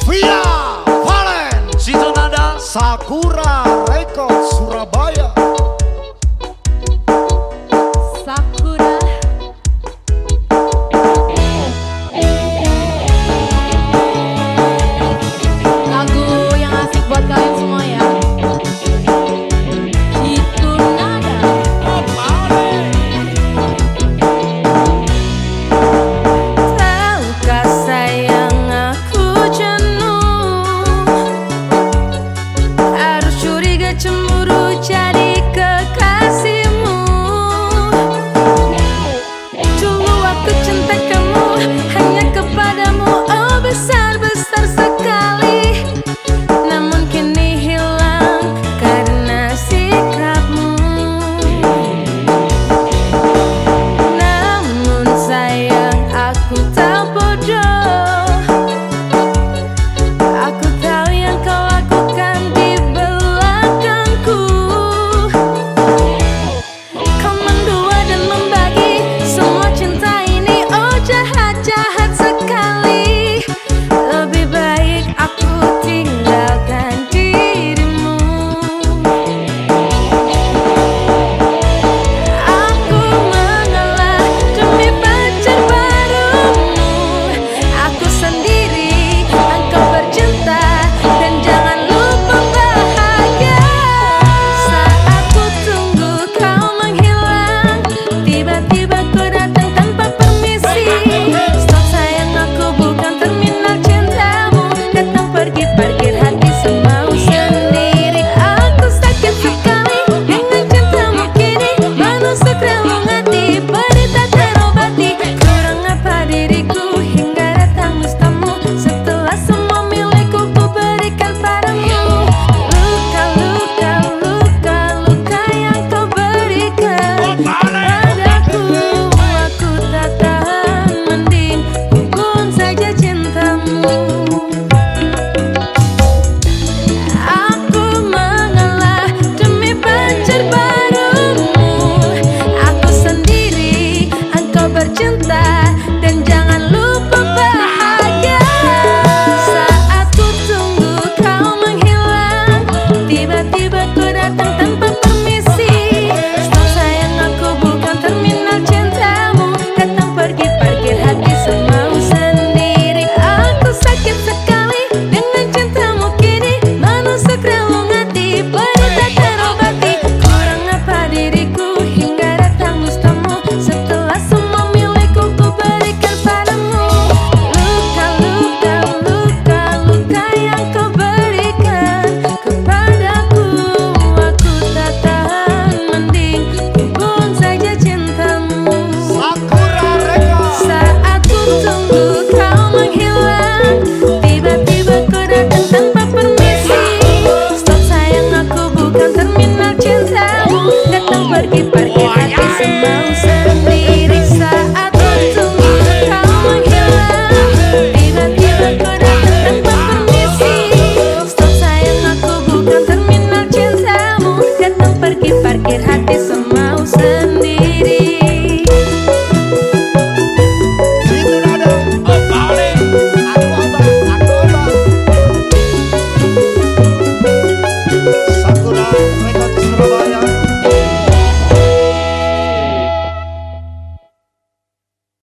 Via Valen Sitonada Sakura Record Surabaya. Sakura. Lagu yang asik buat kalian semua ya. Itu nada. Tahukah sayang aku jenuh, harus curiga cemburu jadi kekasihmu. Dulu aku cinta kamu hanya kepadamu, oh besar-besar sekali. Namun kini hilang karena sikapmu. Namun sayang aku tak bodoh, aku tahu yang kau lakukan di belakangku. Kau mendua dan membagi semua cinta ini, oh jahat-jahat sekali. Lebih baik aku tinggalkan dirimu. Aku mengalah demi pacar barumu. Aku sendiri, engkau bercinta, dan jangan lupa bahagia. Saat ku tunggu kau menghilang, tiba-tiba kau datang tanpa permisi. Stop sayang, aku bukan terminal cintamu. Datang pergi parkir hati semau sendiri. Aku sakit sekali dengan cintamu kini, menusuk relung hati, pedih tak terobati. Kurang apa diriku hingga datang dustamu, setelah semua milikku ku berikan padamu. Luka-luka, luka-luka yang kau berikan padaku, aku tak tahan, mending buang saja cintamu. Aku mengalah demi pacar barumu. Aku sendiri, engkau bercinta, dan jangan lupa bahagia. Saat ku tunggu kau menghilang, tiba-tiba kau datang tanpa permisi. Stop sayang, aku bukan terminal cintamu. Datang pergi parkir hati semau sendiri. Aku sakit sekali dengan cintamu kini, menusuk relung hati, pedih tak terobati. Kurang apa diriku hingga datang dustamu, setelah semua milikku ku berikan padamu. Luka-luka, luka-luka yang kau berikan kepadaku, aku tak tahan, mending buang saja cintamu. Sakura Record. Saat ku tunggu kau menghilang, tiba-tiba kau datang tanpa permisi. Stop sayang, aku bukan terminal cintamu. Datang pergi parkir hati semau sendiri.